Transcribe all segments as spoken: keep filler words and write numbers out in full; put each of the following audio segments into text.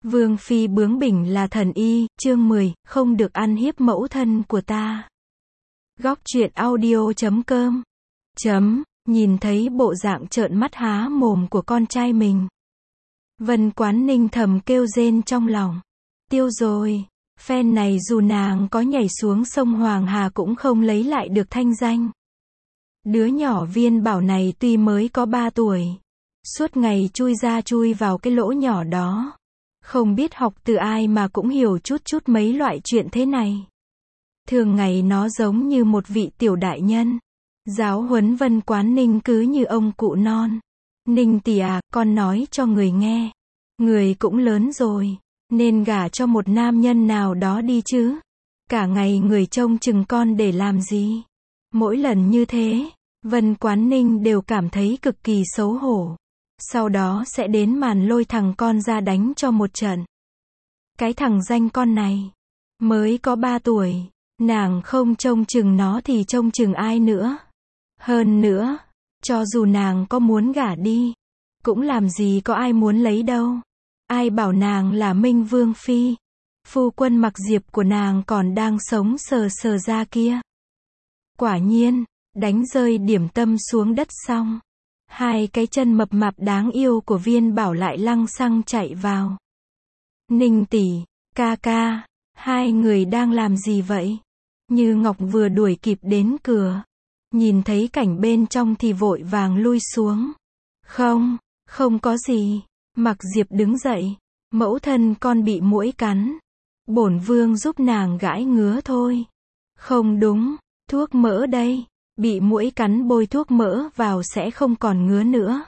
Vương phi bướng bỉnh là thần y, chương mười, không được ăn hiếp mẫu thân của ta. Góc truyện audio chấm com. Chấm, nhìn thấy bộ dạng trợn mắt há mồm của con trai mình. Vân Quán Ninh thầm kêu rên trong lòng. Tiêu rồi, phen này dù nàng có nhảy xuống sông Hoàng Hà cũng không lấy lại được thanh danh. Đứa nhỏ Viên Bảo này tuy mới có ba tuổi, suốt ngày chui ra chui vào cái lỗ nhỏ đó. Không biết học từ ai mà cũng hiểu chút chút mấy loại chuyện thế này. Thường ngày nó giống như một vị tiểu đại nhân. Giáo huấn Vân Quán Ninh cứ như ông cụ non. Ninh tỷ à, con nói cho người nghe. Người cũng lớn rồi, nên gả cho một nam nhân nào đó đi chứ. Cả ngày người trông chừng con để làm gì. Mỗi lần như thế, Vân Quán Ninh đều cảm thấy cực kỳ xấu hổ. Sau đó sẽ đến màn lôi thằng con ra đánh cho một trận. Cái thằng danh con này, mới có ba tuổi, nàng không trông chừng nó thì trông chừng ai nữa. Hơn nữa, cho dù nàng có muốn gả đi, cũng làm gì có ai muốn lấy đâu. Ai bảo nàng là Minh Vương Phi. Phu quân Mặc Diệp của nàng còn đang sống sờ sờ ra kia. Quả nhiên, đánh rơi điểm tâm xuống đất xong, hai cái chân mập mạp đáng yêu của Viên Bảo lại lăng xăng chạy vào. Ninh tỷ, ca ca, hai người đang làm gì vậy? Như Ngọc vừa đuổi kịp đến cửa, nhìn thấy cảnh bên trong thì vội vàng lui xuống. Không, không có gì. Mặc Diệp đứng dậy. Mẫu thân con bị muỗi cắn. Bổn vương giúp nàng gãi ngứa thôi. Không đúng, thuốc mỡ đây. Bị muỗi cắn bôi thuốc mỡ vào sẽ không còn ngứa nữa.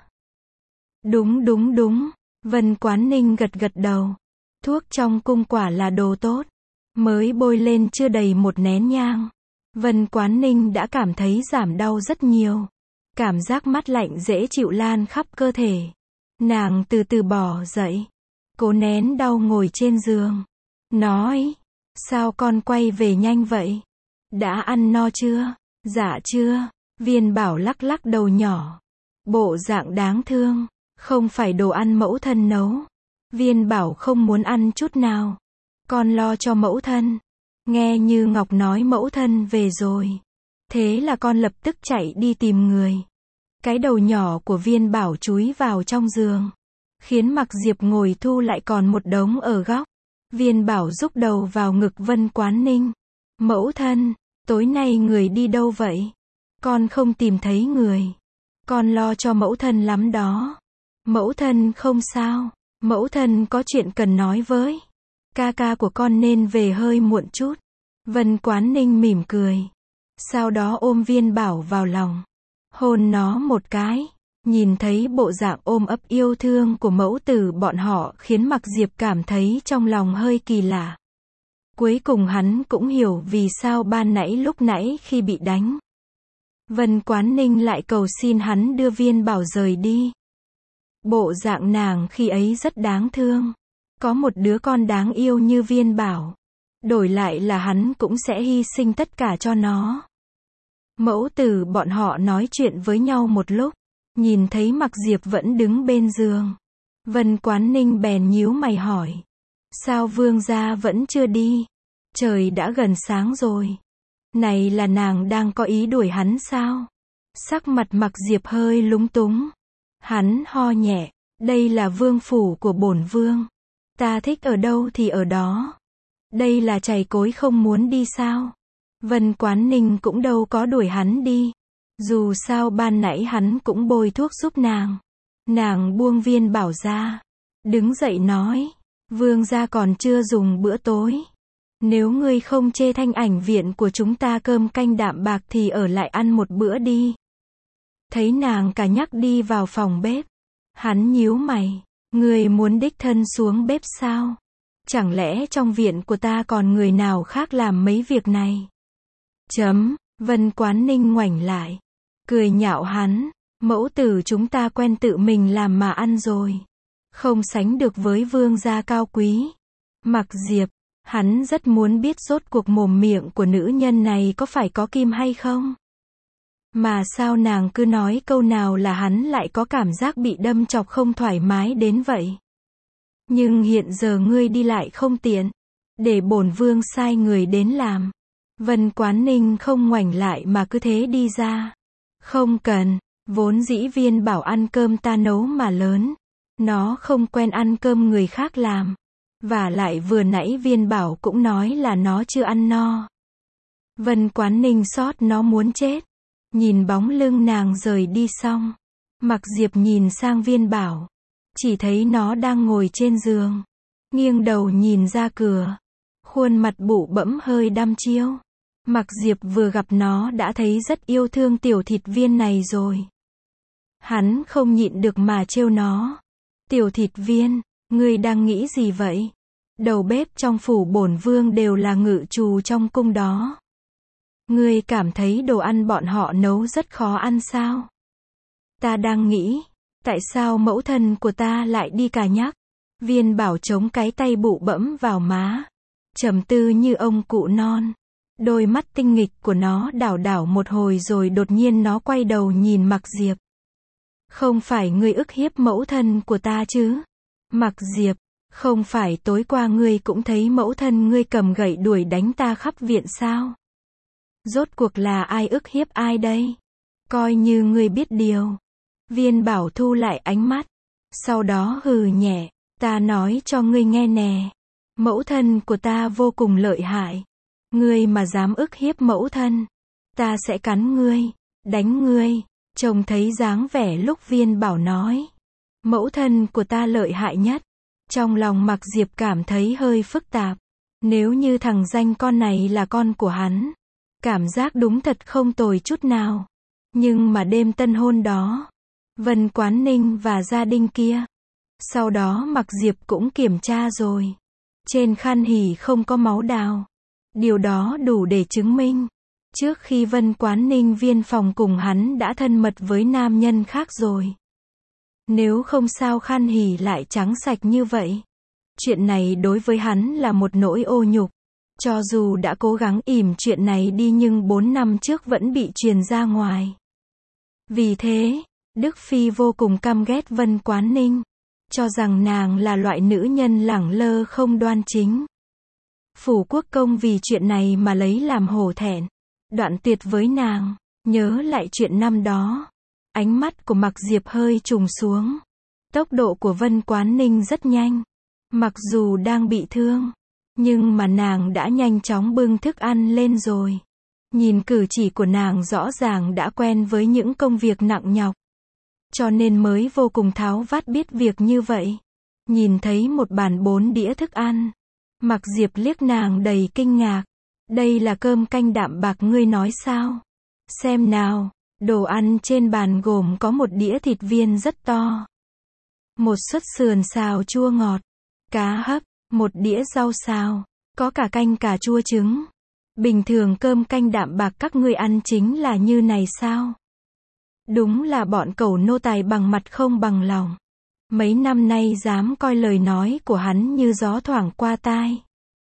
Đúng đúng đúng. Vân Quán Ninh gật gật đầu. Thuốc trong cung quả là đồ tốt. Mới bôi lên chưa đầy một nén nhang, Vân Quán Ninh đã cảm thấy giảm đau rất nhiều. Cảm giác mát lạnh dễ chịu lan khắp cơ thể. Nàng từ từ bò dậy, cố nén đau ngồi trên giường. Nói, sao con quay về nhanh vậy? Đã ăn no chưa? Dạ chưa. Viên Bảo lắc lắc đầu nhỏ. Bộ dạng đáng thương, không phải đồ ăn mẫu thân nấu. Viên Bảo không muốn ăn chút nào. Con lo cho mẫu thân. Nghe Như Ngọc nói mẫu thân về rồi. Thế là con lập tức chạy đi tìm người. Cái đầu nhỏ của Viên Bảo chúi vào trong giường, khiến Mặc Diệp ngồi thu lại còn một đống ở góc. Viên Bảo rúc đầu vào ngực Vân Quán Ninh. Mẫu thân, tối nay người đi đâu vậy? Con không tìm thấy người. Con lo cho mẫu thân lắm đó. Mẫu thân không sao. Mẫu thân có chuyện cần nói với. Ca ca của con nên về hơi muộn chút. Vân Quán Ninh mỉm cười. Sau đó ôm Viên Bảo vào lòng. Hôn nó một cái. Nhìn thấy bộ dạng ôm ấp yêu thương của mẫu tử bọn họ khiến Mặc Diệp cảm thấy trong lòng hơi kỳ lạ. Cuối cùng hắn cũng hiểu vì sao ban nãy lúc nãy khi bị đánh, Vân Quán Ninh lại cầu xin hắn đưa Viên Bảo rời đi. Bộ dạng nàng khi ấy rất đáng thương. Có một đứa con đáng yêu như Viên Bảo. Đổi lại là hắn cũng sẽ hy sinh tất cả cho nó. Mẫu tử bọn họ nói chuyện với nhau một lúc. Nhìn thấy Mặc Diệp vẫn đứng bên giường. Vân Quán Ninh bèn nhíu mày hỏi. Sao vương gia vẫn chưa đi? Trời đã gần sáng rồi. Này là nàng đang có ý đuổi hắn sao? Sắc mặt Mặc Diệp hơi lúng túng. Hắn ho nhẹ. Đây là vương phủ của bổn vương. Ta thích ở đâu thì ở đó. Đây là chày cối không muốn đi sao? Vân Quán Ninh cũng đâu có đuổi hắn đi. Dù sao ban nãy hắn cũng bôi thuốc giúp nàng. Nàng buông Viên Bảo ra. Đứng dậy nói. Vương gia còn chưa dùng bữa tối. Nếu ngươi không chê Thanh Ảnh viện của chúng ta cơm canh đạm bạc thì ở lại ăn một bữa đi. Thấy nàng cả nhắc đi vào phòng bếp. Hắn nhíu mày. Ngươi muốn đích thân xuống bếp sao? Chẳng lẽ trong viện của ta còn người nào khác làm mấy việc này? Chấm, Vân Quán Ninh ngoảnh lại. Cười nhạo hắn. Mẫu tử chúng ta quen tự mình làm mà ăn rồi. Không sánh được với vương gia cao quý. Mặc Diệp, hắn rất muốn biết rốt cuộc mồm miệng của nữ nhân này có phải có kim hay không? Mà sao nàng cứ nói câu nào là hắn lại có cảm giác bị đâm chọc không thoải mái đến vậy? Nhưng hiện giờ ngươi đi lại không tiện, để bổn vương sai người đến làm. Vân Quán Ninh không ngoảnh lại mà cứ thế đi ra. Không cần, vốn dĩ Viên Bảo ăn cơm ta nấu mà lớn. Nó không quen ăn cơm người khác làm. Và lại vừa nãy Viên Bảo cũng nói là nó chưa ăn no. Vân Quán Ninh xót nó muốn chết. Nhìn bóng lưng nàng rời đi xong, Mặc Diệp nhìn sang Viên Bảo. Chỉ thấy nó đang ngồi trên giường, nghiêng đầu nhìn ra cửa. Khuôn mặt bụ bẫm hơi đăm chiêu. Mặc Diệp vừa gặp nó đã thấy rất yêu thương tiểu thịt viên này rồi. Hắn không nhịn được mà trêu nó. Tiểu thịt viên, ngươi đang nghĩ gì vậy? Đầu bếp trong phủ bổn vương đều là ngự trù trong cung đó. Ngươi cảm thấy đồ ăn bọn họ nấu rất khó ăn sao? Ta đang nghĩ, tại sao mẫu thân của ta lại đi cà nhắc? Viên Bảo chống cái tay bụ bẫm vào má, trầm tư như ông cụ non. Đôi mắt tinh nghịch của nó đảo đảo một hồi rồi đột nhiên nó quay đầu nhìn Mặc Diệp. Không phải ngươi ức hiếp mẫu thân của ta chứ? Mặc Diệp, không phải tối qua ngươi cũng thấy mẫu thân ngươi cầm gậy đuổi đánh ta khắp viện sao? Rốt cuộc là ai ức hiếp ai đây? Coi như ngươi biết điều. Viên Bảo thu lại ánh mắt, sau đó hừ nhẹ, ta nói cho ngươi nghe nè. Mẫu thân của ta vô cùng lợi hại. Ngươi mà dám ức hiếp mẫu thân, ta sẽ cắn ngươi, đánh ngươi. Trông thấy dáng vẻ lúc Viên Bảo nói, mẫu thân của ta lợi hại nhất. Trong lòng Mặc Diệp cảm thấy hơi phức tạp. Nếu như thằng danh con này là con của hắn, cảm giác đúng thật không tồi chút nào. Nhưng mà đêm tân hôn đó, Vân Quán Ninh và gia đình kia, sau đó Mặc Diệp cũng kiểm tra rồi. Trên khăn hỉ không có máu đào. Điều đó đủ để chứng minh, trước khi Vân Quán Ninh viên phòng cùng hắn đã thân mật với nam nhân khác rồi. Nếu không sao khăn hỉ lại trắng sạch như vậy. Chuyện này đối với hắn là một nỗi ô nhục. Cho dù đã cố gắng ỉm chuyện này đi nhưng bốn năm trước vẫn bị truyền ra ngoài. Vì thế, Đức Phi vô cùng căm ghét Vân Quán Ninh, cho rằng nàng là loại nữ nhân lẳng lơ không đoan chính. Phủ Quốc công vì chuyện này mà lấy làm hổ thẹn, đoạn tuyệt với nàng. Nhớ lại chuyện năm đó, ánh mắt của Mặc Diệp hơi trùng xuống. Tốc độ của Vân Quán Ninh rất nhanh. Mặc dù đang bị thương, nhưng mà nàng đã nhanh chóng bưng thức ăn lên rồi. Nhìn cử chỉ của nàng rõ ràng đã quen với những công việc nặng nhọc, cho nên mới vô cùng tháo vát biết việc như vậy. Nhìn thấy một bàn bốn đĩa thức ăn, Mặc Diệp liếc nàng đầy kinh ngạc. Đây là cơm canh đạm bạc ngươi nói sao? Xem nào, đồ ăn trên bàn gồm có một đĩa thịt viên rất to, một suất sườn xào chua ngọt, cá hấp, một đĩa rau xào, có cả canh cà chua trứng. Bình thường cơm canh đạm bạc các ngươi ăn chính là như này sao? Đúng là bọn cẩu nô tài bằng mặt không bằng lòng. Mấy năm nay dám coi lời nói của hắn như gió thoảng qua tai.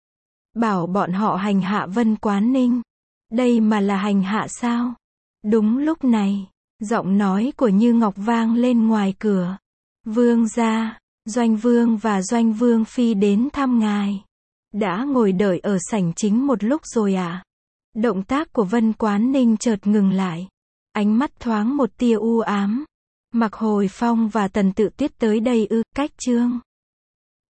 Bảo bọn họ hành hạ Vân Quán Ninh. Đây mà là hành hạ sao? Đúng lúc này, giọng nói của Như Ngọc vang lên ngoài cửa. Vương gia, Doanh Vương và Doanh Vương Phi đến thăm ngài. Đã ngồi đợi ở sảnh chính một lúc rồi à? Động tác của Vân Quán Ninh chợt ngừng lại. Ánh mắt thoáng một tia u ám. Mặc Hồi Phong và Tần Tự Tuyết tới đây ư? Cách chương